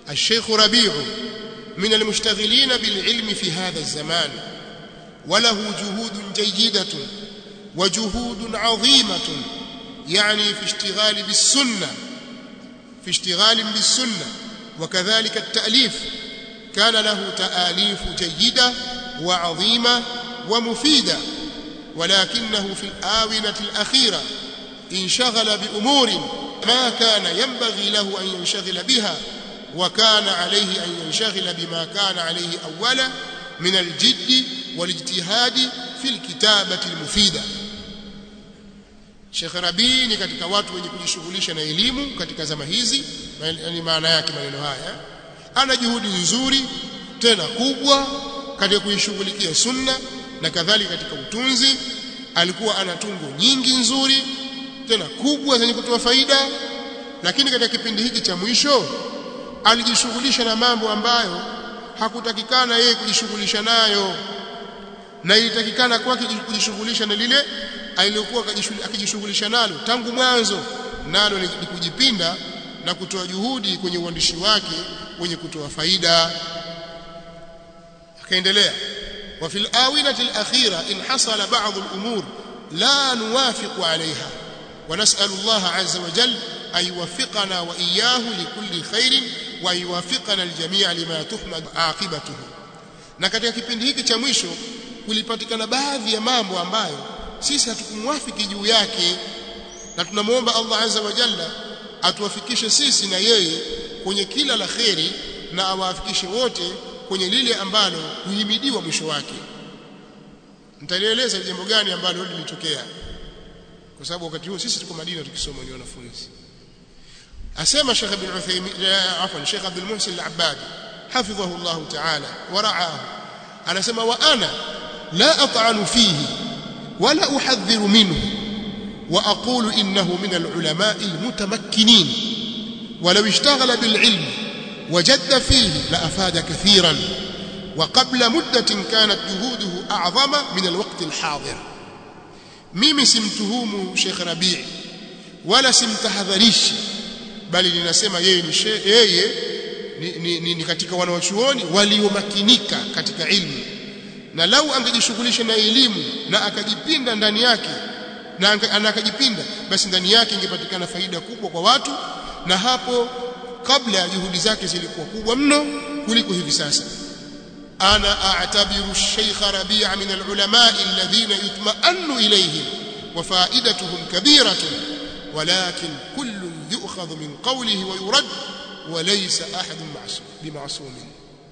الشيخ ربيع من المشتغلين بالعلم في هذا الزمان وله جهود جيدة وجهود عظيمة يعني في اشتغال بالسنة وكذلك التأليف كان له تآليف جيدة وعظيمة ومفيدة ولكنه في الآونة الأخيرة انشغل بأمور ما كان ينبغي له أن ينشغل بها وكان عليه أن ينشغل بما كان عليه أولا من الجد والاجتهاد في الكتابة المفيدة. Sheikh Rabi ni katika watu wenye kujishughulisha na elimu katika zama hizi, yani maana yake maneno haya, ana juhudi nzuri tena kubwa katika kuishughulikia sunna na kadhalika katika utunzi. Alikuwa ana tungo nyingi nzuri tena kubwa zenye kutoa faida, lakini katika kipindi hiki cha mwisho alijishughulisha na mambo ambayo hakutakikana yeye kujishughulisha nayo, na ilitakikana kwake kujishughulisha na lile alilokuwa akijishughulisha nalo tangu mwanzo, nalo ni kujipinda na kutoa juhudi kwenye uandishi wake wenye kutoa faida. Akaendelea, wa fil awinati al-akhira in hasala ba'd al-umur la nuwafiqu 'alayha wa nas'alu Allah 'azza wa jalla an yuwaffiqana wa iyyahu likulli khairin wa yuwaffiqana al-jami'a lima tuhmad 'aqibatuhu. Na katika kipindi hiki cha mwisho kulipatikana baadhi ya mambo ambayo sisi hatukumwafiki juu yake, na tunamuomba Allah azza wa jalla atuwafikishe sisi na yeye kwenye kila la kheri na awafikishe wote kwenye lile ambalo huhimidiwa mwisho wake. Nitalieleza jambo gani ambalo lilitokea, kwa sababu wakati huo sisi tuko Madina tukisoma ni wanafunzi. Asema Sheikh Ibn Uthaymeen Sheikh Abdul Muhsin Al-Abbadi hafidhahu Allah ta'ala wa ra'ahu, anasema wa ana la at'anu fihi ولا أحذر منه وأقول إنه من العلماء المتمكنين ولو اشتغل بالعلم وجد فيه لأفاد كثيرا وقبل مدة كانت جهوده أعظم من الوقت الحاضر. mimi simtuhumu Sheikh Rabi' wala simtahadharishi, bali ninasema yeye ni katika wanawachuoni waliomakinika katika ilmu, na lau angejishughulisha na elimu na akajipinda ndani yake na akajipinda, basi ndani yake ingepatikana faida kubwa kwa watu, na hapo kabla ya juhudi zake zilikuwa kubwa mno kuliko hivi sasa. ana a'tabiru Sheikh Rabi' min al-ulama alladhina yutma'annu ilayhim wa fa'idatuhum kabiratun walakin kullun yu'khadhu min qawlihi wa yurad wa laysa ahadun bima'sumin.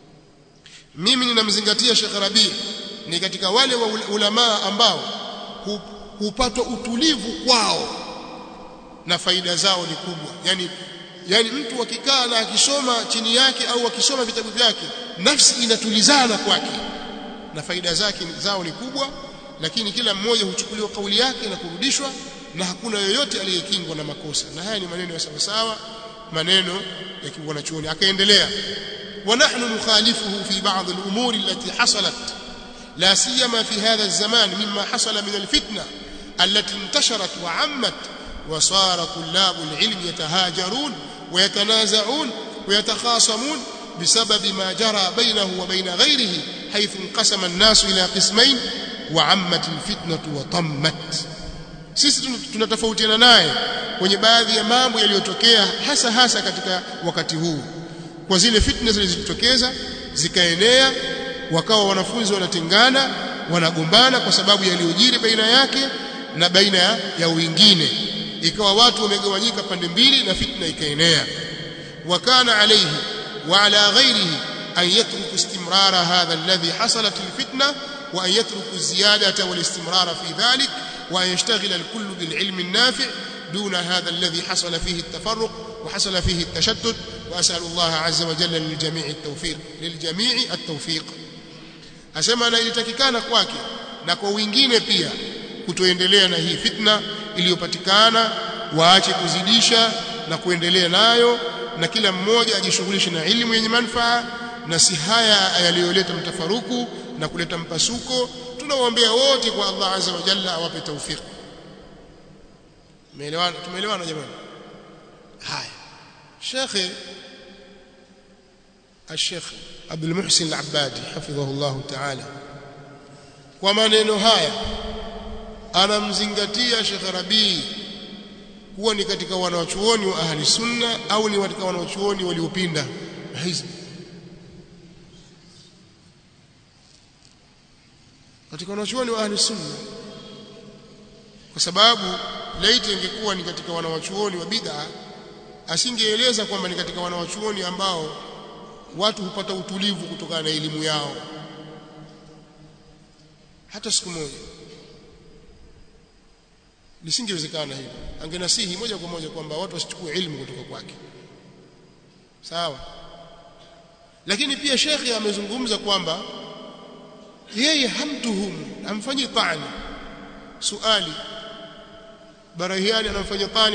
Mimi ninamzingatia Sheikh Rabi' ni katika wale wa ulama ambao hupatwa utulivu kwao na faida zao ni kubwa. Yani mtu akikaa na akisoma chini yake au akisoma vitabu vyake, nafsi inatulizana kwake na faida zao ni kubwa, lakini kila mmoja huchukuliwa kauli yake na kurudishwa, na hakuna yoyote aliyekingwa na makosa. Na haya ni maneno ya sawa sawa, maneno ya kiwanachuoni. Akaendelea, ونحن نخالفه في بعض الأمور التي حصلت لا سيما في هذا الزمان مما حصل من الفتنة التي انتشرت وعمت وصار طلاب العلم يتهاجرون ويتنازعون ويتخاصمون بسبب ما جرى بينه وبين غيره حيث انقسم الناس إلى قسمين وعمت الفتنة وطمت. sisi tunatofautiana naye kwenye baadhi ya mambo yaliyotokea hasa katika wakati huu, kwa zile fitna zilizotokeza zikaenea, wakawa wanafunzi wanatengana, wanagombana kwa sababu yaliyojiri baina yake na baina ya wengine, ikawa watu wamegawanyika pande mbili na fitna ikaenea. wakana alayhi wa ala ghayrihi an yatruku istimrara hadha alladhi hasalat alfitna wa an yatruku ziyadata wal istimrara fi dhalik wa an yashtaghila alkullu bil ilmi an-nafi' دون هذا الذي حصل فيه التفرق وحصل فيه التشتت. وأسأل الله عز وجل للجميع التوفيق. asema na ilitakikana kwake na kwa wengine pia kutoendelea na hii fitna iliyopatikana, waache kuzidisha na kuendelea nayo, na kila mmoja ajishughulishe na elimu yenye manufaa na si haya yaliyoleta mtafaruku na kuleta mpasuko. Tunawaombea wote kwa Allah azza wa jalla awape tawfik. Tumeelewana jamani? Haya, Sheikh الشيخ عبد المحسن العبادي حفظه الله تعالى kwa maneno haya anamzingatia Sheikh Rabii kuwa ni katika wanawachuoni wa ahli sunna au ni katika wanawachuoni waliopinda hizi katika wanawachuoni wa ahli sunna kwa sababu laiti ingekuwa ni katika wanawachuoni wa bid'a asingeeleza kwamba ni katika wanawachuoni ambao watu hupata utulivu kutokana na elimu yao hata siku moja lisingewezekana hivyo angenasihi moja kwa moja kwamba watu wasichukue elimu kutoka kwake sawa lakini pia shekhi amezungumza kwamba yeye hamtuhumu amfanyi tani suali Barahiani anamfanyia tani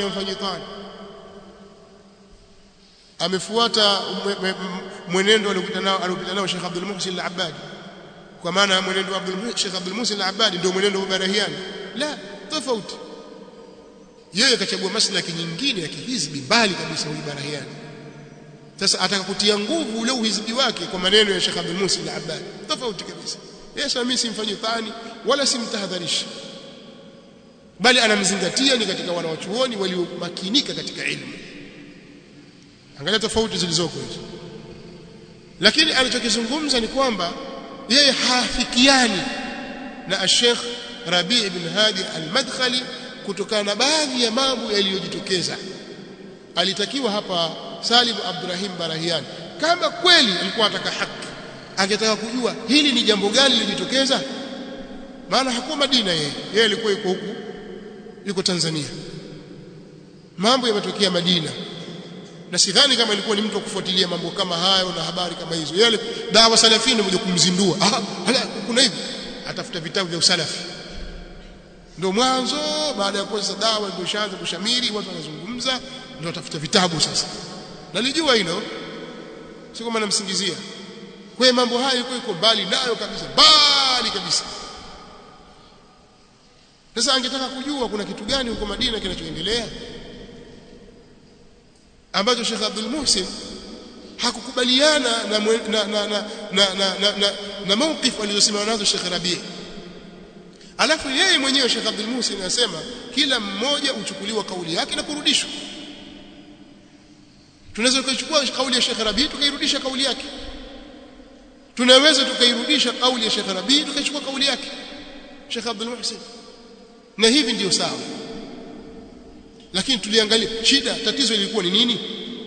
amefuata mwenendo aliopita nao Sheikh Abdul Muhsin Al-Abbadi kwa maana mwenendo wa Sheikh Abdul Muhsin Al-Abbadi ndio mwenendo wa Barahiani la tofauti yeye akachagua maslaki nyingine ya kihizbi mbali kabisa huyu Barahiani sasa atakakutia nguvu ule uhizbi wake kwa maneno ya Sheikh Abdul Muhsin Al-Abbadi tofauti kabisa yeye mimi simfanyi tani wala simtahadharishi bali anamzingatia ni katika wanawachuoni waliomakinika katika ilmu angalia tofauti zilizoko hizo lakini alichokizungumza ni kwamba yeye hafikiani na Sheikh Rabi' ibn Hadi al-Madkhali kutokana na baadhi ya mambo yaliyojitokeza alitakiwa hapa Salim Abdurrahim Barahiani kama kweli alikuwa anataka haki angetaka kujua hili ni jambo gani lilijitokeza maana hakuwa Madina yeye alikuwa yuko Tanzania mambo yametokea Madina na sidhani kama ilikuwa ni mtu kufuatilia mambo kama hayo na habari kama hizo yale dawa salafini mmoja kumzindua hala kuna hivi atafuta vitabu vya usalafi ndio mwanzo baada ya kuanza dawa ndio shaanza kushamiri watu wanazungumza ndio atafuta vitabu sasa nalijua hilo sio kama namsingizia kwa mambo hayo yuko mbali nayo kabisa sasa angetaka kujua kuna kitu gani huko Madina kinachoendelea ambacho Sheikh Abdul Muhsin hakukubaliana na mawqif aliyosimama nazo Sheikh Rabi' alafu yeye mwenyewe Sheikh Abdul Muhsin anasema kila mmoja uchukuliwa kauli yake na kurudishwa tunaweza kuchukua kauli ya Sheikh Rabi' tukairudisha kauli yake tunaweza tukairudisha kauli ya Sheikh Rabi' tukachukua kauli yake Sheikh Abdul Muhsin na hivi ndio sawa lakini tuliangalia tatizo lilikuwa ni nini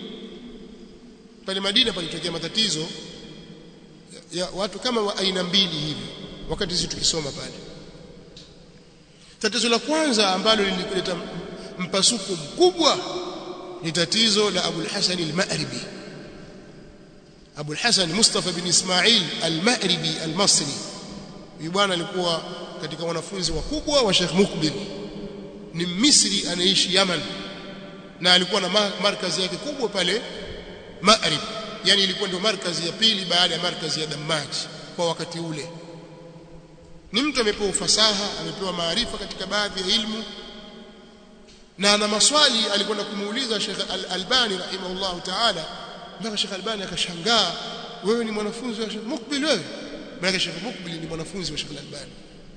pale Madina palitokea matatizo ya watu kama wa aina mbili hivi wakati sisi tukisoma pale tatizo la kwanza ambalo lilileta mpasuko mkubwa ni tatizo la Abu al-Hasan al-Ma'ribi Abu al-Hasan Mustafa bin Ismail al-Ma'ribi al-Masri huyu bwana alikuwa katika wanafunzi wakubwa wa Sheikh Mukbil ni Misri anaishi Yaman na alikuwa na markazi yake kubwa pale Ma'rib yani ilikuwa ndio markazi ya pili baada ya markazi ya Dammaj kwa wakati ule ni mtu amepewa ufasaha amepewa maarifa katika baadhi ya ilmu na ana maswali alikwenda kumuuliza Sheikh Al-Albani rahimahullah ta'ala mpaka Sheikh Al-Albani akashangaa wewe ni mwanafunzi wa Sheikh Mukbil wewe maana Sheikh Mukbil ni mwanafunzi wa Sheikh Al-Albani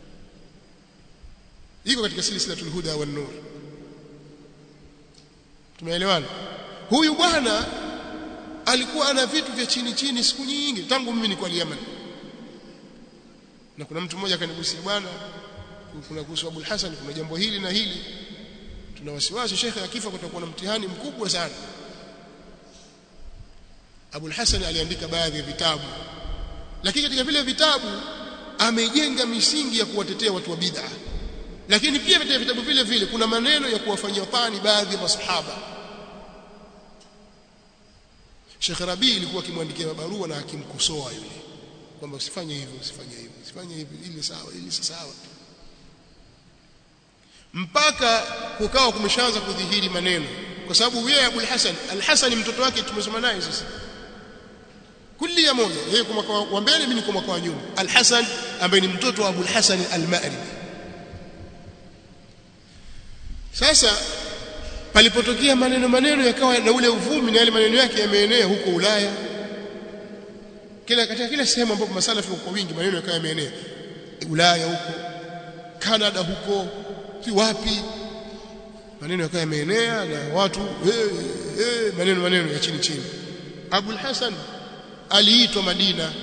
iko katika silsilatul huda wan nur tumeelewana huyu bwana alikuwa ana vitu vya chini siku nyingi tangu mimi niko Yemen na kuna mtu mmoja akanigusia bwana kuna kuhusu Abu al-Hasan kuna jambo hili na hili tuna wasiwasi shekhe akifa kutakuwa na mtihani mkubwa sana Abu al-Hasan aliandika baadhi ya vitabu lakini katika vile vitabu amejenga misingi ya kuwatetea watu wa bid'a lakini pia katika vitabu vile vile kuna maneno ya kuwafanyia tani baadhi ya masahaba Sheikh Rabi' ilikuwa akimwandikia barua na akimkosoa yule kwamba usifanye hivyo ili sawa ili si sawa mpaka kukawa kumeshaanza kudhihiri maneno kwa sababu yeye Abu al-Hasan mtoto wake tumesoma naye sisi kulli moja yeye kwa mwaka wa mbele mimi niko mwaka wa nyuma al-Hasan ambaye ni mtoto wa Abu al-Hasan al-Ma'ribi sasa palipotokea maneno yakawa na ule uvumi na yale maneno yake yameenea huko Ulaya katika kila sehemu ambapo masalafi kwa wingi maneno yakawa yameenea, Ulaya huko, Canada huko, si wapi, maneno yakawa yameenea na watu maneno ya chini chini. Abul Hasan aliitwa Madina,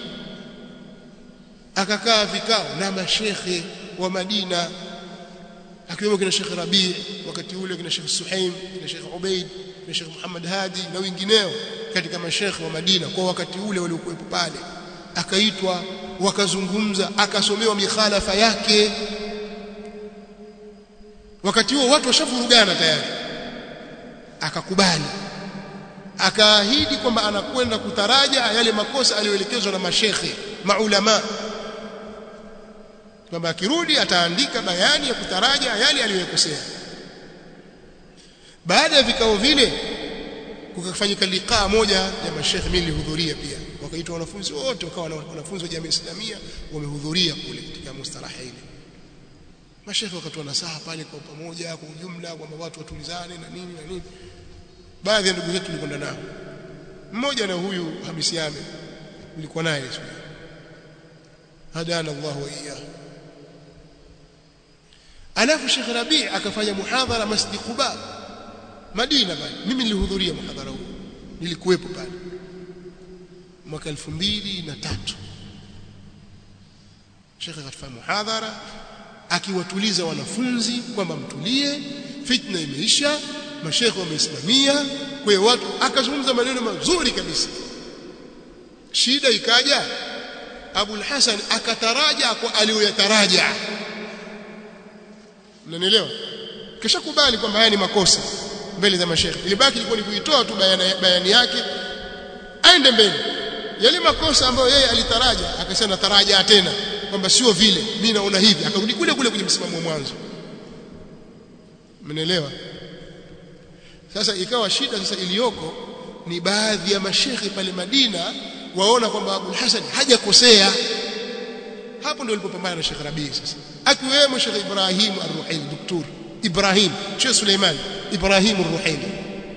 akakaa vikao na mashekhe wa Madina, akiwemo kina Sheikh Rabi' wakati ule, kina Sheikh Suhaim, kina Sheikh Ubaid, kina Sheikh Muhammad Hadi na wengineo katika mashekhe wa Madina kwa wakati ule waliokuwa pale. Akaitwa, wakazungumza, akasomewa mikhalafa yake. Wakati huo watu washafurugana tayari, akakubali, akaahidi kwamba anakwenda kutaraja yale makosa aliyoelekezwa na mashekhe maulama, kwamba akirudi ataandika bayani ya kutaraja yale aliyokosea. Baada ya vikao vile kukafanyika liqaa moja ya mashekhe, mimi nilihudhuria pia, wakaitwa wanafunzi wote, wakawa wanafunzi wa jamii Islamia wamehudhuria kule katika mustalaha ile. Mashekhe wakatoa nasaha pale kwa pamoja, kwa ujumla, kwamba watu watulizane na nini na nini. Baadhi ya ndugu zetu tulikwenda nao, mmoja na huyu Hamisi Yame nilikuwa naye siku hadana Allah wa iyyahu. Alafu Sheikh Rabi' akafanya muhadhara Masjid Quba Madina pale. Mimi nilihudhuria muhadhara huo, nilikuwepo pale mwaka 2003. Sheikh akafanya muhadhara akiwatuliza wanafunzi kwamba mtulie, fitna imeisha, mashekhe wamesimamia. Kwa hiyo watu, akazungumza maneno mazuri kabisa. Shida ikaja, Abul Hasan akataraja kwa aliyoyataraja. Unanielewa? Kisha kubali kwamba haya ni makosa mbele za mashekhe. Ilibaki ilikuwa ni kuitoa tu bayani yake, aende mbele. Yale makosa ambayo yeye alitaraja, akasema taraja tena kwamba sio vile, mimi naona hivi, akarudi kule kule kwenye msimamo wa mwanzo. Mnaelewa? Sasa ikawa shida sasa iliyoko ni baadhi ya mashekhe pale Madina waona kwamba Abul Hasan hajakosea. Hapo ndio alipopambana na Sheikh Rabi' sasa, akiwemo Sheikh Ibrahim Ar-Ruhaili, Dr. Ibrahim, Sheikh Suleiman Ibrahim Ar-Ruhaili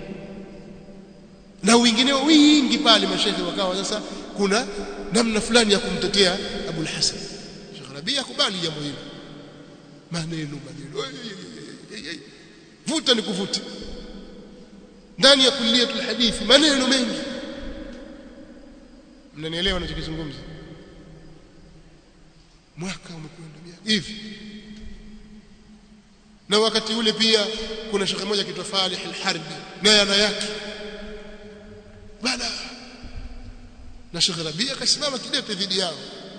na wengineo wingi pale mashekhe. Wakawa sasa kuna namna fulani ya kumtetea Abul Hasan. Sheikh Rabi' akubali jambo hilo, maneno vuta ni kuvuta ndani ya kulliyatul hadithi, maneno mengi. Mnanielewa ninachozungumza? Mwaka umekwenda hivi, na wakati ule pia kuna shekhe mmoja kitwa Falih al-Harbi naye ana yake bala, na Sheikh Rabi' akasimama kidete dhidi yao.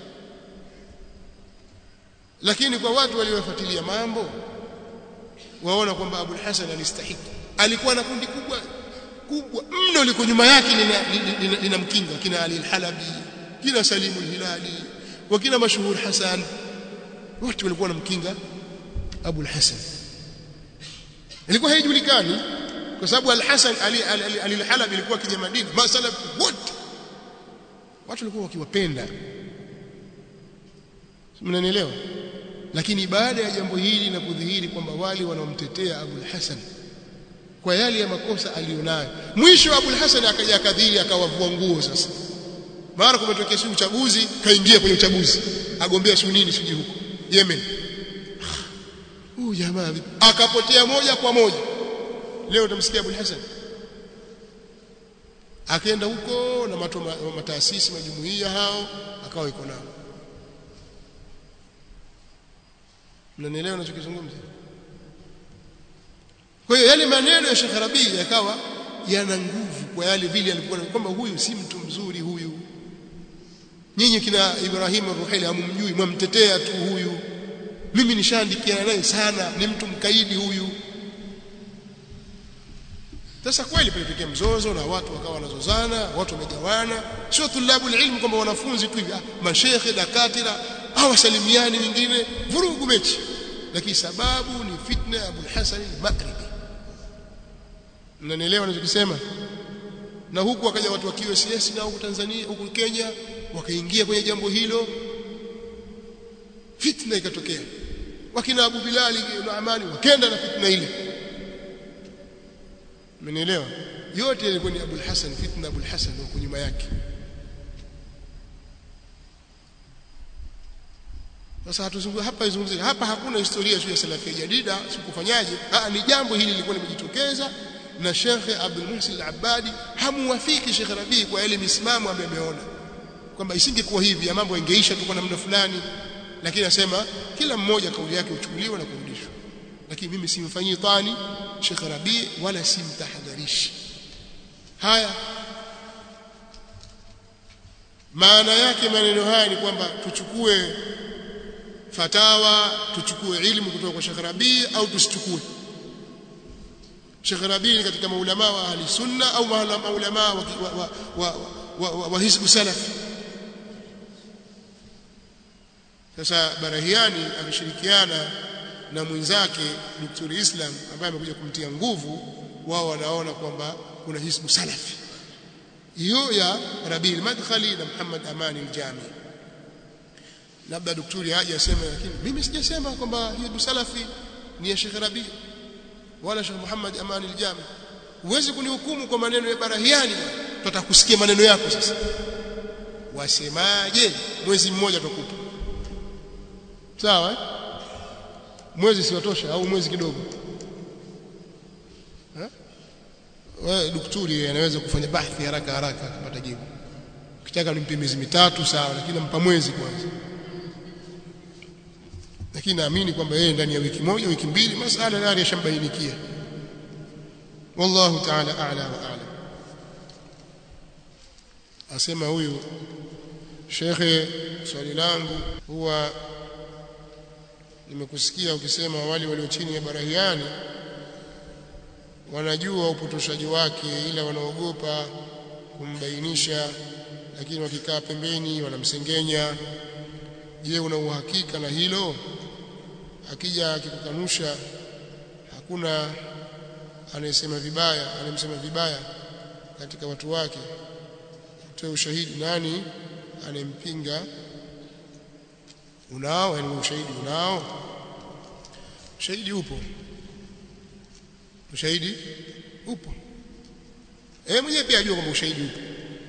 Lakini kwa watu waliofuatilia mambo waona kwamba Abul Hasan alistahiki. Alikuwa na kundi kubwa mno liko nyuma yake linamkinga, kina Ali al-Halabi, kina Salim al-Hilali, wakina Mashhur Hasan, wote walikuwa wanamkinga Abul Hasan. Ilikuwa haijulikani kwa sababu al-Hasan Ali al-Halabi ilikuwa kija Madina, masalafi wote watu walikuwa wakiwapenda. Mnanielewa? Lakini baada ya jambo hili na kudhihiri kwamba wale wanaomtetea Abul Hasan kwa yale ya makosa alionayo, mwisho Abul Hasan akaja kadhiri, akawavua nguo. Sasa mara kumetokea si uchaguzi, kaingia kwenye uchaguzi, agombea sunini siji huko Yemen. Jamaa akapotea moja kwa moja. Leo utamsikia Abul Hasan akaenda huko na mataasisi majumuiya hao, akawa iko nao. Mnanielewa ninachozungumza? Kwa hiyo yale maneno ya Sheikh Rabi' yakawa yana nguvu kwa yale vile alikuwa kwamba huyu si mtu mzuri huyu. Nyinyi kina Ibrahim Ar-Ruhaili hamumjui, mwamtetea tu huyu. Mimi nishaandikiana naye sana, ni mtu mkaidi huyu. Sasa kweli palitokea mzozo na watu wakawa wanazozana, watu wamegawana. Sio tulabul ilmu kwamba wanafunzi tu hivi, mashekhe, dakatira hawasalimiani, wengine vurugu mechi. Lakini sababu ni fitna ya Abul Hasan al-Maghribi. Mnanielewa ninachosema? Na huku wakaja watu wa QSS na huku Tanzania, huku Kenya, wakaingia kwenye jambo hilo, fitna ikatokea. Wakina Abu Bilali na Amani wakaenda na fitna ile. Mnanielewa? Yote ilikuwa ni Abul Hasan, fitna Abul Hasan huko nyuma yake. Sasa hatuzungumza hapa, izungumzie hapa, hakuna historia ya salafia jadida sikufanyaje. Ni jambo hili lilikuwa limejitokeza, na Sheikh Abdul Muhsin Al-Abbadi hamuwafiki Sheikh Rabi kwa ile misimamo ambayo ameona kwamba isingekuwa hivi ya mambo yangeisha tu kwa namna fulani, lakini anasema kila mmoja kauli yake uchukuliwe na kurudishwa. Lakini mimi simfanyii tani Sheikh Rabi wala simtahadharishi. Haya, maana yake maneno haya ni kwamba tuchukue fatawa, tuchukue ilmu kutoka kwa Sheikh Rabi au tusichukue? Sheikh Rabi ni katika maulama wa ahli sunna au maulama wa hizbu salaf? Sasa Barahiani akishirikiana na mwenzake Dr. Islam ambaye amekuja kumtia nguvu, wao wanaona kwamba kuna hizbu salafi hiyo ya Rabi al-Madkhali na Muhammad Amani al-Jami. Labda daktari haja aseme, lakini mimi sijasema kwamba hizbu salafi ni ya Sheikh Rabi wala Sheikh Muhammad Amani al-Jami. Huwezi kunihukumu kwa maneno ya Barahiani, tutakusikia maneno yako sasa. Wasemaje? Mwezi mmoja tukupa. Sawa? Mwezi si watosha au mwezi kidogo? Wewe daktari anaweza kufanya bahthi haraka haraka kupata jibu. Ukitaka nimpe miezi mitatu sawa, lakini nampa mwezi kwanza. Lakini naamini kwamba yeye ndani ya wiki moja, wiki mbili, masala tayari yashambainikia. Wallahu ta'ala a'la wa a'lam. Asema huyu Sheikh, swali langu huwa nimekusikia ukisema wale walio chini ya Barahiani wanajua upotoshaji wake, ila wanaogopa kumbainisha, lakini wakikaa pembeni wanamsengenya. Je, una uhakika na hilo? Akija akikukanusha, hakuna anayesema vibaya katika watu wake, utoe ushahidi. Nani anayempinga? Unao? Yani ushahidi unao? Ushahidi upo, ushahidi upo. Mwenyewe pia ajua kwamba ushahidi upo.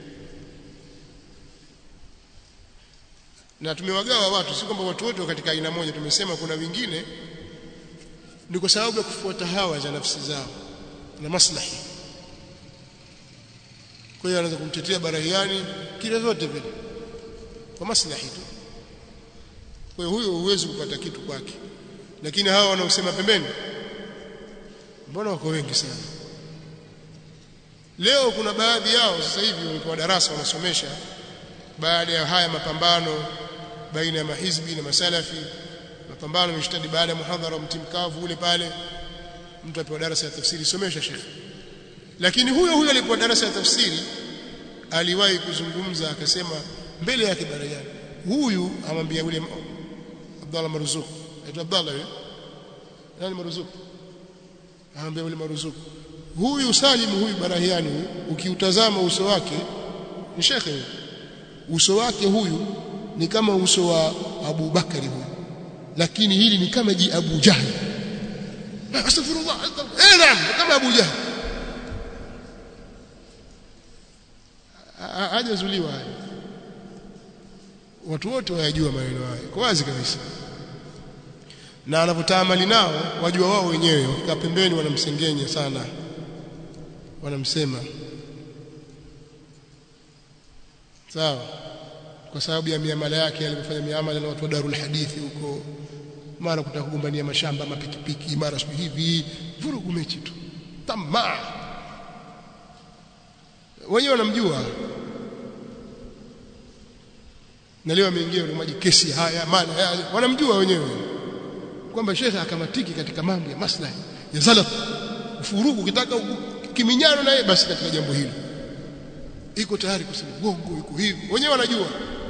Na tumewagawa watu, si kwamba watu wote katika aina moja. Tumesema kuna wengine ni kwa sababu ya kufuata hawa za nafsi zao na maslahi. Kwa hiyo anaweza kumtetea Barahiani kile vyote vile kwa maslahi tu. Kwa hiyo huyo huwezi kupata kitu kwake. Lakini hawa wanaosema pembeni, mbona wako wengi sana. Leo kuna baadhi yao sasa hivi walikuwa darasa wanasomesha, baada ya haya mapambano baina ya mahizbi na masalafi, mapambano yameshtadi baada ya muhadhara mtimkavu ule pale, mtu apewa darasa ya tafsiri, somesha Sheikh. Lakini huyo alipokuwa darasa ya tafsiri aliwahi kuzungumza, akasema mbele yake Barahiani, huyu amwambia yule Abdallah Marzuq, Abdallah nani Marzuq, amwambia yule Marzuq, huyu Salim, huyu Barahiani, ukiutazama uso wake ni shekhe, uso wake huyu ni kama uso wa Abu Bakari huyu, lakini hili ni kama Abu Jahl. Astaghfirullah, naam, kama Abu Jahl. Hajazuliwa haya. Watu wote wayajua maneno haya kwa wazi kabisa, na anapotaamali nao wajua wao wenyewe. Wakikaa pembeni wanamsengenya sana, wanamsema sawa, kwa sababu ya miamala yake. Alifanya miamala na watu wa Darul Hadithi huko, mara kutaka kugombania mashamba, mapikipiki, mara siku hivi, vurugu mechi tu, tamaa. Wenyewe wanamjua, na leo ameingia ile maji kesi haya maana yale, wanamjua wenyewe kwamba shekhe akamatiki katika mambo ya maslahi ya salaf. Ufurugu ukitaka kiminyano naye, basi katika jambo hili iko tayari kusema uongo, iko hivi, wenyewe wanajua.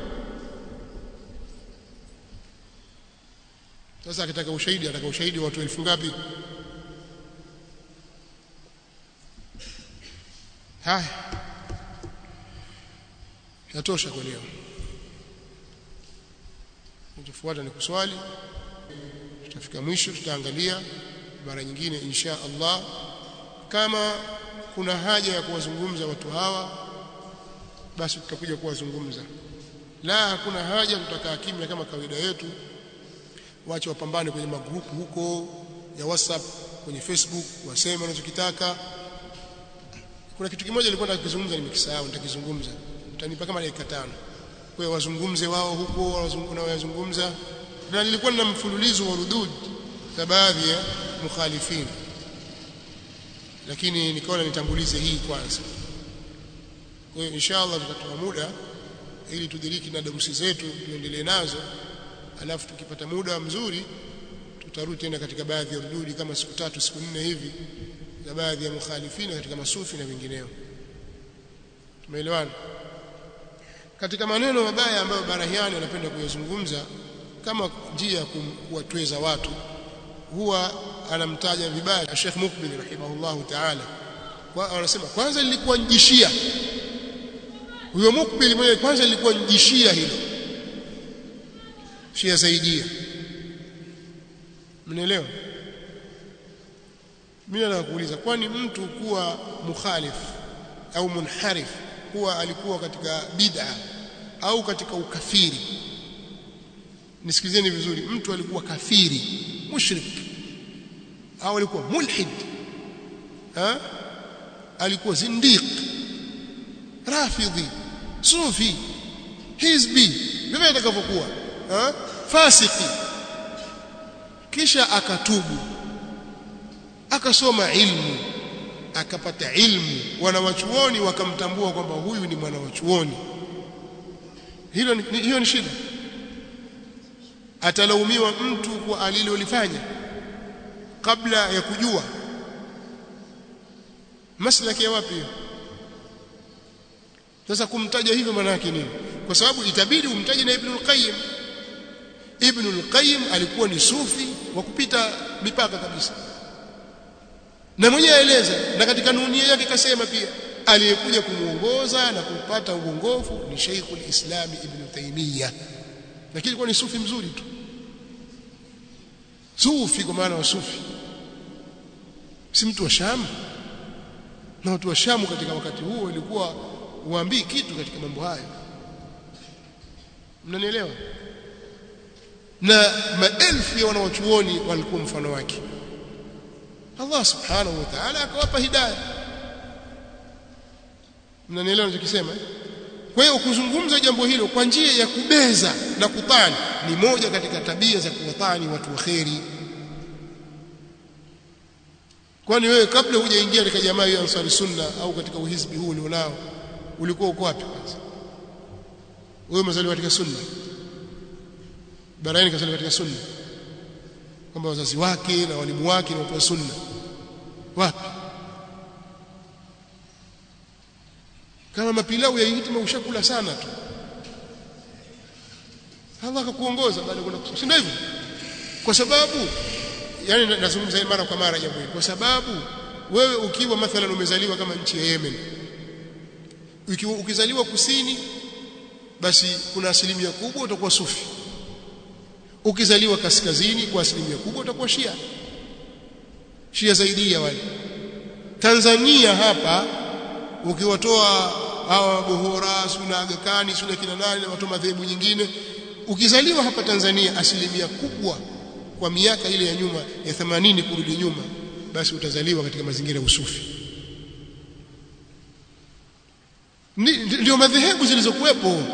Sasa akitaka ushahidi, ataka ushahidi watu 1000 ngapi? Haya, yatosha kwa leo. Tufuata ni kuswali, tutafika mwisho, tutaangalia mara nyingine insha Allah kama kuna haja ya kuwazungumza watu hawa, basi tutakuja kuwazungumza. La hakuna haja, tutakaa kimya kama kawaida yetu, waache wapambane kwenye magrupu huko ya WhatsApp, kwenye Facebook, waseme wanachokitaka. Kuna kitu kimoja nilikuwa nataka kuzungumza nimekisahau, nitakizungumza. Mtanipa kama dakika 5. Kwa hiyo wazungumze wao huko, wazungumza. Na nilikuwa na mfululizo wa rudud za baadhi ya mukhalifin, lakini nikaona nitangulize hii kwanza. Kwa hiyo inshallah tutatoa muda ili tudiriki na darusi zetu tuendelee nazo, alafu tukipata muda mzuri tutarudi tena katika baadhi ya rududi kama siku 3 siku 4 hivi na baadhi ya mukhalifina katika masufi na vingineo. Tumeelewana? Katika maneno mabaya ambayo Barahiani anapenda kuyazungumza kama njia ya kuwatweza watu, huwa anamtaja vibaya Sheikh Mukbil rahimahullahu ta'ala. Anasema kwanza lilikuwa njishia. Huyo Mukbil mwenyewe kwanza lilikuwa njishia hilo. Shia Zaidia. Mnaelewa? Mimi nataka kuuliza, kwani mtu kuwa mukhalif au munharif kuwa alikuwa katika bid'a au katika ukafiri? Nisikilizeni vizuri, mtu alikuwa kafiri, mushrik, au alikuwa mulhid, alikuwa zindiq, rafidhi, sufi, hizbi, vile atakavyokuwa, fasiki, kisha akatubu, akasoma ilmu, akapata ilmu, wanawachuoni wakamtambua kwamba huyu ni mwanawachuoni, hiyo ni shida? Atalaumiwa mtu kwa alilolifanya kabla ya kujua? Maslaki ya wapi? Sasa kumtaja hivyo maana yake nini? Kwa sababu itabidi umtaje na Ibn al-Qayyim. Ibn al-Qayyim alikuwa ni sufi wa kupita mipaka kabisa, na mwenyewe aeleza, na katika nunia yake kasema pia aliyekuja kumuongoza na kupata uongofu ni Sheikhul Islam Ibn Taymiyyah, lakini alikuwa ni sufi mzuri tu. Sufi kwa maana wa sufi, si mtu wa Sham. Na watu wa Sham katika wakati huo ilikuwa uambii kitu katika mambo hayo, mnanielewa? Na maelfu ya wanawachuoni walikuwa mfano wake. Allah subhanahu wa ta'ala akawapa hidayah. Mnanielewa ninachosema? Kwa hiyo kuzungumza jambo hilo kwa njia ya kubeza na kutani ni moja katika tabia za kuwatani watu wa kheri. Kwani wewe kabla hujaingia katika jamaa ya Ansari Sunna au katika uhizbi huu ulionao ulikuwa uko wapi kwanza? Wewe umezaliwa katika Sunna? Barahiani kazaliwa katika Sunna, kwamba wazazi wake na walimu wake ni watu wa Sunna. Wapi? Kama mapilau ya hitima ushakula sana tu, Allah akakuongoza baada ya kwenda kusoma, si ndio hivyo? Kwa sababu yani nazungumza mara kwa mara jambo hili, kwa sababu wewe ukiwa mathalan umezaliwa kama nchi ya Yemen, ukizaliwa kusini, basi kuna asilimia kubwa utakuwa sufi. Ukizaliwa kaskazini, kwa asilimia kubwa utakuwa Shia Zaidia wale. Tanzania hapa ukiwatoa hawa Bohora, Sunna Aga Khan, Sunna kina nani na watu madhehebu nyingine, ukizaliwa hapa Tanzania asilimia kubwa kwa miaka ile ya nyuma ya 80 kurudi nyuma, basi utazaliwa katika mazingira ya usufi. Ndio madhehebu zilizokuwepo,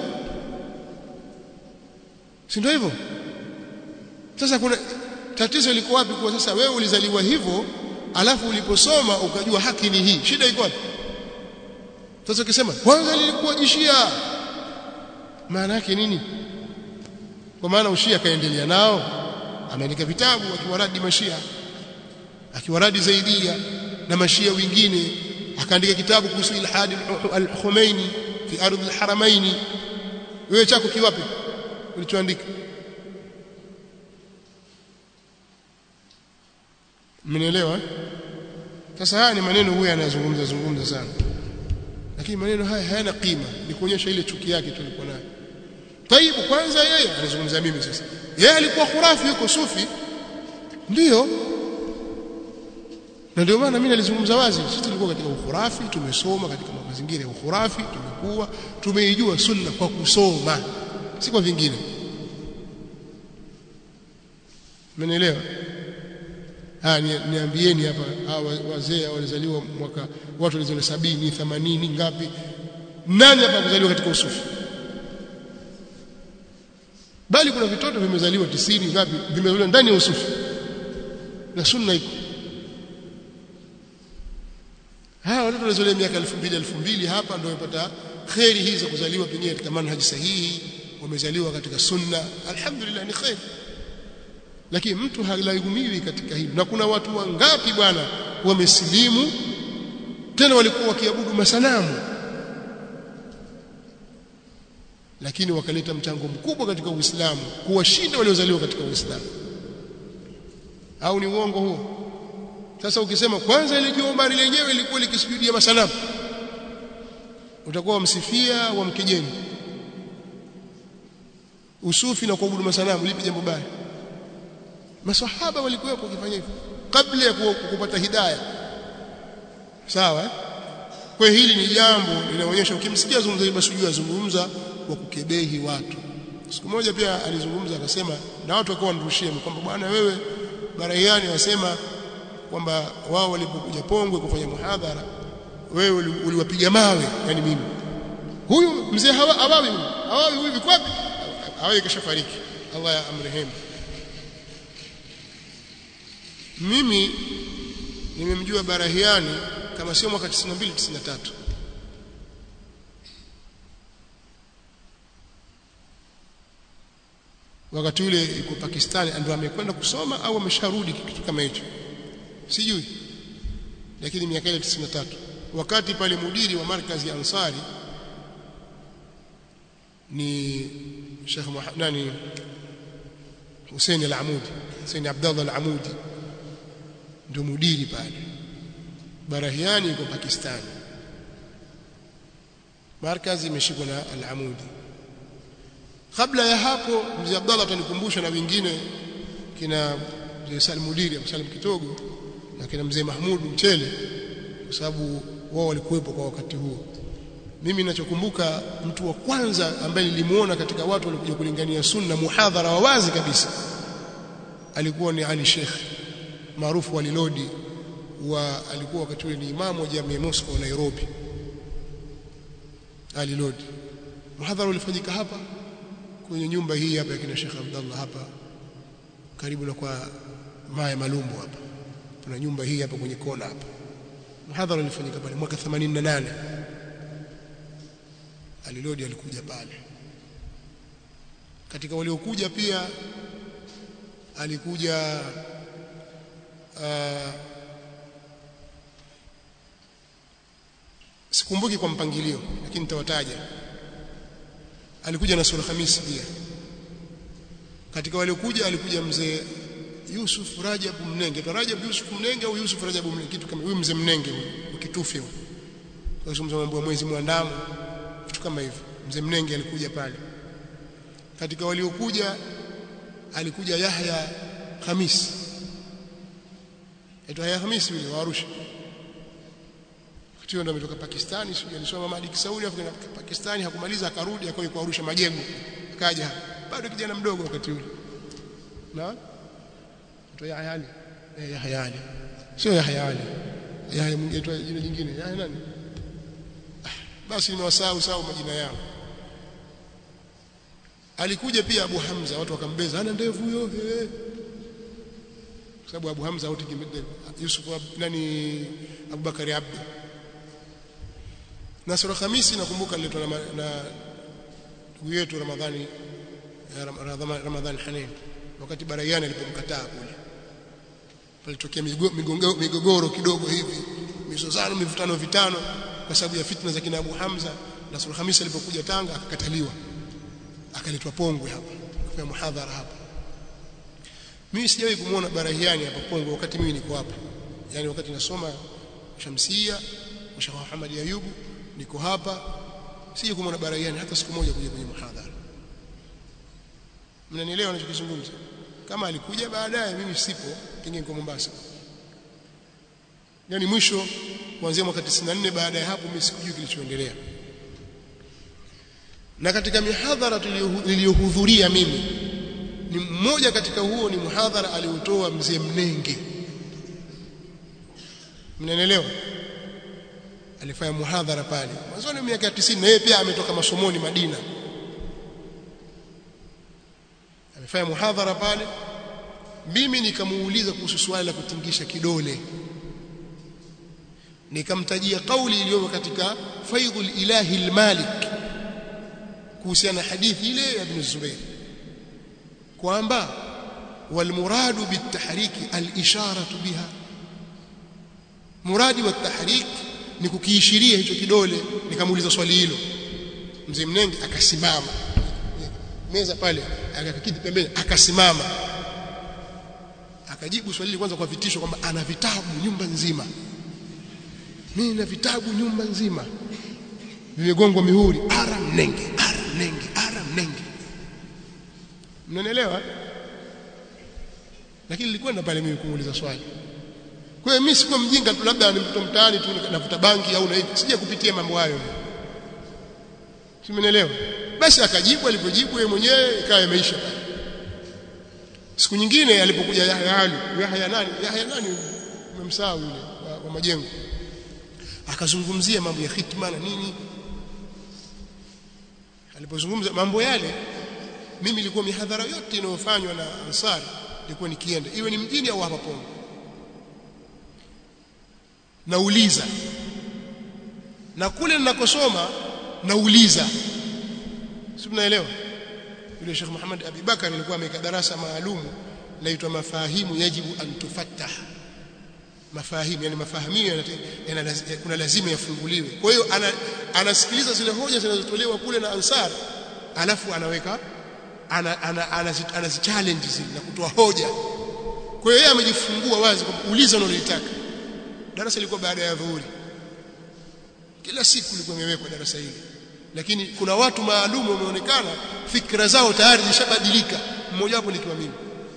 si ndio hivyo? Sasa kuna tatizo liko wapi? Kwa sasa wewe ulizaliwa hivyo, alafu uliposoma ukajua haki ni hii, shida iko wapi? Sasa ukisema kwanza lilikuwa jishia, maana yake nini? Kwa maana ushia kaendelea nao, ameandika vitabu akiwaradi mashia, akiwaradi Zaidia na mashia wengine, akaandika kitabu kuhusu Ilhad al-Khomeini fi ardh al-Haramain. Wewe chako kiwapi ulichoandika? Mnaelewa? Sasa haya ni maneno huyu anayazungumza sana, lakini maneno haya hayana kima, ni kuonyesha ile chuki yake tulikuwa nayo. Taibu kwanza yeye anazungumza mimi sasa. Yeye alikuwa khurafi, yuko sufi. Ndio. Na ndio maana mimi nalizungumza wazi, sisi tulikuwa katika ukhurafi, tumesoma katika mazingira ya ukhurafi, tumeijua sunna kwa kusoma, si kwa vingine. Mmenielewa? Niambieni hapa hawa wazee walizaliwa mwaka watu walizaliwa 70 80 ngapi? Nani hapa kuzaliwa katika usufi? Bali kuna vitoto vimezaliwa 90 ngapi vimezaliwa ndani ya usufi. Na sunna iko. Watoto walizaliwa miaka 2000 hapa ndio wamepata khairi hizi za kuzaliwa pengine katika manhaji sahihi, wamezaliwa katika sunna. Alhamdulillah ni khair. Lakini mtu halaumiwi katika hili. Na kuna watu wangapi bwana wamesilimu tena walikuwa wakiabudu masanamu, lakini wakaleta mchango mkubwa katika Uislamu kuwashinda waliozaliwa katika Uislamu. Au ni uongo huo? Sasa ukisema kwanza ile jomba lenyewe lilikuwa likisujudia masanamu, utakuwa wamsifia wamkejeni. Usufi na kuabudu masanamu lipi jambo baya? Maswahaba walikuwa wakifanya hivyo kabla ya kupata hidayah. Sawa? Kwa hili ni jambo linaonyesha, ukimsikia zungumza masujudi azungumza kwa kukebehi watu. Siku moja pia alizungumza akasema, na watu wakawa wanirushia kwamba bwana wewe Baraiani wasema kwamba wao walipokuja Pongwe kufanya muhadhara wewe uliwapiga mawe. Yani mimi huyu mzee hawawi huyu yuko wapi? Hawawi kashafariki, Allah ya amrehemu. Mimi nimemjua Barahiani kama sio mwaka 92 93. Wakati ule yuko Pakistani, ndio amekwenda kusoma au amesharudi kitu kama hicho sijui, lakini miaka ile 93 wakati pale mudiri wa markazi ya Ansari ni Sheikh nani Hussein al-Amudi, Hussein Abdullah al-Amudi ndio mudiri pale. Barahiani yuko Pakistani, markazi imeshikwa na al-Amudi. Kabla ya hapo mzee Abdullah atanikumbusha na wengine kina mzee Salim Mudiri, Salim Kitogo na kina mzee Mahmud Mchele, kwa sababu wao walikuwepo kwa wakati huo. Mimi ninachokumbuka mtu wa kwanza ambaye nilimuona katika watu walikuja kulingania sunna muhadhara wa wazi kabisa alikuwa ni Ali Sheikh maarufu wa Lilodi, alikuwa wakati ule ni imamu wa Jamia Moscow Nairobi. Ali Lodi muhadhara ulifanyika hapa kwenye nyumba hii hapa ya kina Sheikh Abdullah hapa karibu na kwa Maya Malumbu hapa. Kuna nyumba hii hapa kwenye kona hapa. Muhadhara ulifanyika pale mwaka 88. Alilodi alikuja pale. Katika waliokuja pia alikuja sikumbuki kwa mpangilio lakini nitawataja. Alikuja na Sura Khamisi pia. Katika waliokuja alikuja mzee Yusuf Rajab Mnenge. Rajab Yusuf Mnenge au Yusuf Rajab Mnenge, kitu kama huyu mzee Mnenge ukitufi huyo. Kwa sababu mambo ya mwezi muandamo kitu kama hivyo. Mzee Mnenge alikuja pale. Katika waliokuja alikuja Yahya Khamis. Yahya Khamis yule wa Arusha. Ndio ametoka Pakistani, sio alisoma Malik Saudi afu kwenda Pakistani, hakumaliza akarudi akawa yuko Arusha Majengo. Akaja bado kijana mdogo wakati ule. Na mtu Yahya Ali. Yahya Ali. Sio Yahya Ali. Yahya mwingine tu jina lingine. Yahya nani? Basi nimewasahau majina yao. Alikuja pia Abu Hamza, watu wakambeza ana ndevu huyo. Kwa sababu Abu Hamza wote Yusuf nani Abubakari Abdi. Na Sura Khamisi nakumbuka aliletwa na ndugu yetu Ramadhani Hanin wakati Baraiani alipomkataa kule. Palitokea migogoro kidogo hivi, misozano, mivutano kwa sababu ya fitna za kina Abu Hamza. Na Sura Khamisi alipokuja Tanga akakataliwa, akaletwa Pongwe hapa kwa muhadhara hapa. Mimi sijawahi kumuona Barahiani hapa Pongwe wakati mimi niko hapa, yani wakati nasoma Shamsia wa Sheikh Muhammad Ayubu niko hapa, sije kumuona Barahiani hata siku moja kuja kwenye muhadhara. Mnanielewa ninachozungumza? Kama alikuja baadaye mimi sipo, pengine kwa Mombasa. Yani mwisho kuanzia mwaka 94 baada ya hapo mimi sikujui kilichoendelea. Na katika mihadhara niliyohudhuria mimi ni mmoja katika huo ni muhadhara aliotoa mzee Mnenge. Mnaelewa? Alifanya muhadhara pale mwanzo miaka ya 90 na yeye pia ametoka masomoni Madina. Amefanya muhadhara pale, mimi nikamuuliza kuhusu swali la kutingisha kidole, nikamtajia kauli iliyo katika Faidhul Ilahi al-Malik kuhusiana hadithi ile ya Ibn Zubair kwamba walmuradu bitahriki al-isharatu biha, muradi wa tahrik ni kukiishiria hicho kidole. Nikamuuliza swali hilo, mzee Mnenge akasimama meza pale, akakiti pembeni, akasimama akajibu swali kwanza kwa vitisho kwamba ana vitabu nyumba nzima. Mimi na vitabu nyumba nzima vimegongwa mihuri, ara Mnenge, ara Mnenge, ara Mnenge. Mnanielewa? Lakini nilikwenda pale mimi kumuuliza swali. Kwa hiyo mimi sikuwa mjinga tu, labda ni mtoto mtaani tu navuta bangi au na hivi, sija kupitia mambo hayo. Simenielewa? Basi akajibu, alipojibu yeye mwenyewe ikawa imeisha. Siku nyingine alipokuja Yahya nani umemsahau yule wa Majengo, akazungumzia mambo ya khitma na nini. Alipozungumza mambo yale, mimi nilikuwa mihadhara yote inayofanywa na Ansar nilikuwa nikienda, iwe ni mjini au hapa Pongo, nauliza, na kule ninakosoma nauliza. Sio, mnaelewa? Yule Sheikh Muhammad Abi Bakar alikuwa ameka darasa maalum laitwa mafahimu yajibu an tufattah. Mafahimu yani mafahamio kuna lazima yafunguliwe. Kwa hiyo anasikiliza zile hoja zinazotolewa kule na Ansar, alafu anaweka challenge zile na kutoa hoja. Kwa hiyo yeye amejifungua wazi kwa kuuliza unalotaka. Darasa lilikuwa baada ya dhuhuri, kila siku lilikuwa imewekwa darasa hili, lakini kuna watu maalum wameonekana fikra zao tayari zishabadilika, mmoja wapo nikiwa mimi.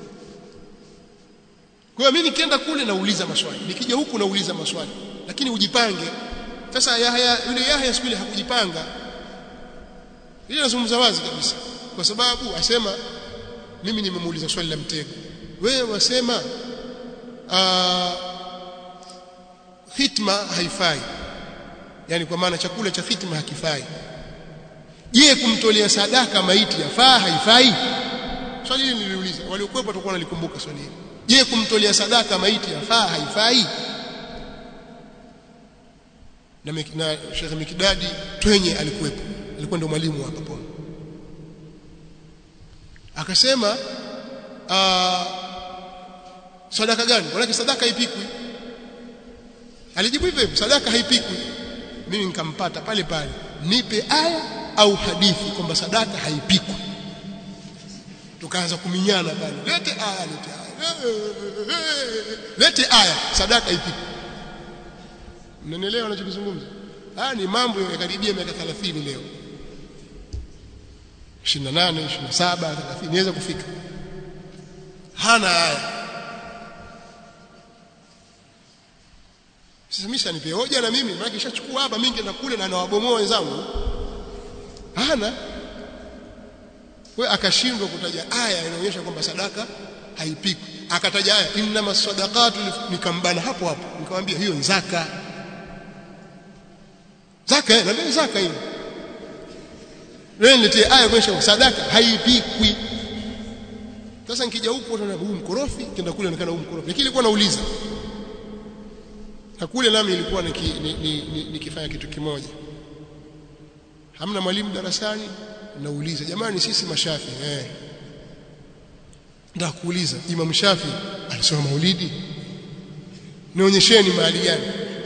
Kwa hiyo mimi nikienda kule nauliza maswali, nikija huku nauliza maswali, lakini ujipange. Sasa Yahya siku ile hakujipanga. Ile nazungumza wazi kabisa, kwa sababu asema mimi nimemuuliza swali la mtego, wewe wasema khitma haifai, yani kwa maana chakula cha khitma hakifai. Je, kumtolea sadaka maiti yafaa haifai? Swali hili niliuliza, waliokuwepo watakuwa wanalikumbuka swali hili. Je, kumtolea sadaka maiti yafaa haifai? Na Sheikh Mikdadi Twenye alikuwepo, alikuwa ndio mwalimu hapa Pongo. Akasema sadaka gani? Wala sadaka haipikwi. Alijibu hivyo, sadaka haipikwi. Mimi nikampata pale pale, nipe aya au hadithi kwamba sadaka haipikwi. Tukaanza kuminyana pale, lete aya, lete aya, sadaka haipikwi. Mnanielewa ninachozungumza? Haya ni mambo ya karibia miaka 30 leo, 28, 27, 30 niweza kufika. Hana aya. Sasa mimi nipe hoja na mimi maana kishachukua hapa, mimi ngeenda kule na nawabomoa wenzangu. Hana. Kwa akashindwa kutaja aya inaonyesha kwamba sadaka haipikwi. Akataja aya innamas sadaqatu, nikambana hapo hapo, nikamwambia hiyo ni zaka. Zaka na nini zaka hiyo? Wewe nitie aya kuonyesha sadaka haipikwi. Sasa nikija huko utaona huu mkorofi, kienda kule nikana huu mkorofi. Lakini nilikuwa nauliza. Na kule nami ilikuwa nikifanya kitu kimoja. Hamna mwalimu darasani, nauliza, jamani sisi mashafi ndio kuuliza, Imam Shafi alisoma maulidi? Nionyesheni mahali gani.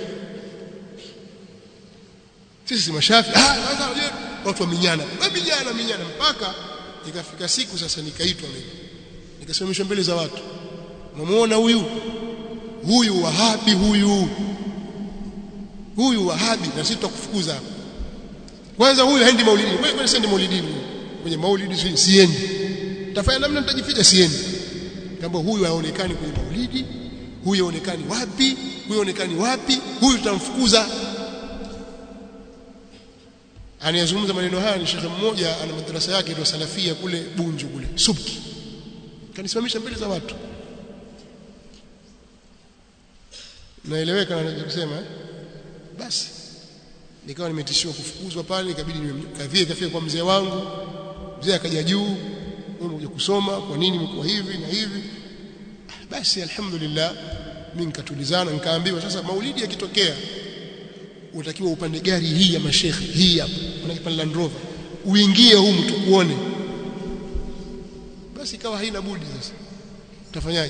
Sisi mashafi watu waminyana mpaka ikafika siku sasa nikaitwa mimi. Nikasimamishwa mbele za watu. Unamuona huyu Wahabi huyu Wahabi, na sisi tutakufukuza hapa. Kwanza huyu haendi maulidi. Wewe siendi maulidini. Kwenye maulidi siendi. Tafanya namna nitajificha siendi. Kama huyu haonekani kwenye maulidi, huyu haonekani wapi, huyu tutamfukuza. Anayezungumza maneno haya ni shekhe mmoja, ana madrasa yake ya Salafia kule Bunju kule Subki. kanisimamisha mbele za watu. Naeleweka ninachosema basi nikawa nimetishiwa kufukuzwa pale, ikabidi nimkadhie kwa mzee wangu. Mzee akaja juu, unakuja kusoma, kwa nini mko hivi na hivi? Basi alhamdulillah mimi nikatulizana, nikaambiwa sasa maulidi yakitokea utakiwa upande gari hii ya mashekhi hii hapa, unakipanda Land Rover, uingie humu tukuone. Basi ikawa haina budi sasa. Utafanyaje?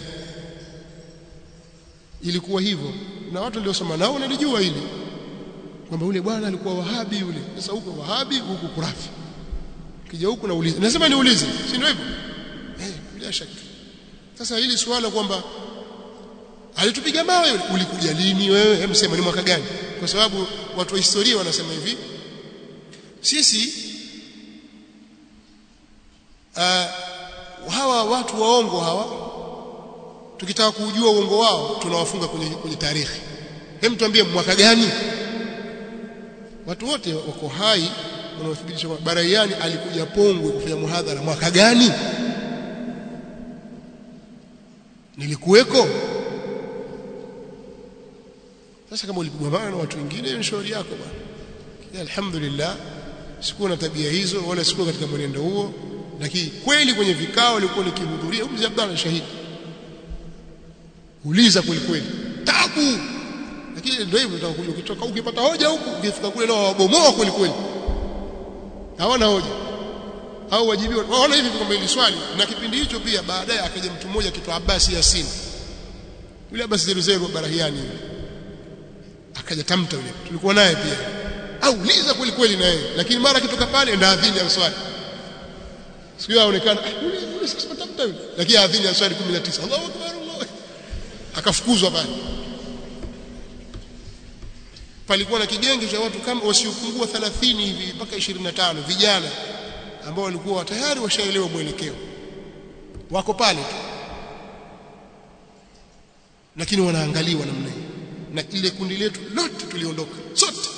Ilikuwa hivyo. Na watu waliosoma nao nalijua hili kwamba yule bwana alikuwa wahabi yule. Sasa huko wahabi, huko kurafi. Kija huko nauliza. Nasema niulize, si ndio hivyo? Bila shaka. Sasa hili swala kwamba alitupiga mawe yule, ulikuja lini wewe? Hebu sema ni mwaka gani? Kwa sababu watu wa historia wanasema hivi, sisi hawa watu waongo hawa, tukitaka kujua uongo wao tunawafunga kwenye tarehe. Hebu tuambie mwaka gani? Watu wote wako hai wanaothibitisha kwamba Baraiani alikuja Pongwe kufanya muhadhara mwaka gani? Nilikuweko. Sasa kama ulipigwa mawe na watu wengine, ni shauri yako bwana. Alhamdulillah sikuwa na tabia hizo wala sikuwa katika mwenendo huo, lakini kweli kwenye vikao walikuwa nikihudhuria. Mzee Abdalla shahidi, uliza kweli kweli tabu, lakini ndio hivyo, utakuja ukitoka ukipata hoja huku, ukifika kule nao wabomoa kweli kweli, hawana hoja au wajibiwa. Waona hivi kwamba hili swali. Na kipindi hicho pia baadaye akaja mtu mmoja kitwa Abbas Yasin, yule Abbas Zeruzeru Barahiani yule, akaja Tamta yule, tulikuwa naye pia, auliza kweli kweli na yeye, lakini mara kitoka pale ndio adhini ya swali. Sio aonekana yule sasa Tamta yule, lakini adhini ya swali 19, Allahu Akbar, Allah, akafukuzwa pale. Palikuwa na kigenge cha watu kama wasiopungua 30 hivi mpaka 25 vijana ambao walikuwa tayari washaelewa mwelekeo, wako pale tu, lakini wanaangaliwa namna hiyo. Na ile kundi letu lote tuliondoka sote,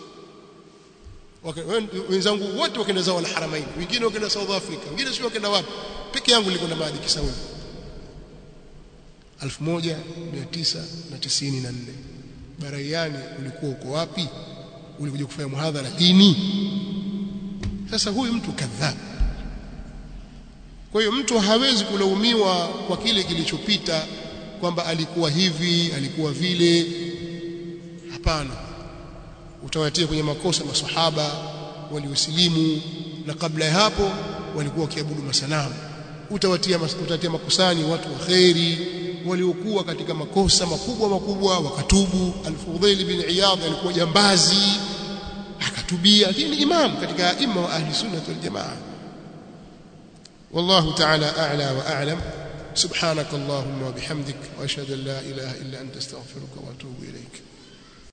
wenzangu wote wakaenda zao al-Haramain, wengine wakaenda South Africa, wengine sio wakaenda wapi. Peke yangu nilikwenda Maadi Kisauni 1994. Baraiani ulikuwa uko wapi? Ulikuja kufanya muhadhara lini? Sasa huyu mtu kadhabu. Kwa hiyo mtu hawezi kulaumiwa kwa kile kilichopita kwamba alikuwa hivi, alikuwa vile. Hapana. Utawatia kwenye makosa masahaba waliosilimu na kabla ya hapo walikuwa wakiabudu masanamu. Utatia makosani watu wa khairi waliokuwa katika makosa makubwa wakatubu. Al-Fudhail bin Iyad alikuwa jambazi akatubia, lakini imam katika imma wa ahli sunnah wal jamaa. Wallahu ta'ala a'la wa a'lam. Subhanakallahumma wa bihamdik wa ashhadu an la ilaha illa anta astaghfiruka wa atubu ilayk.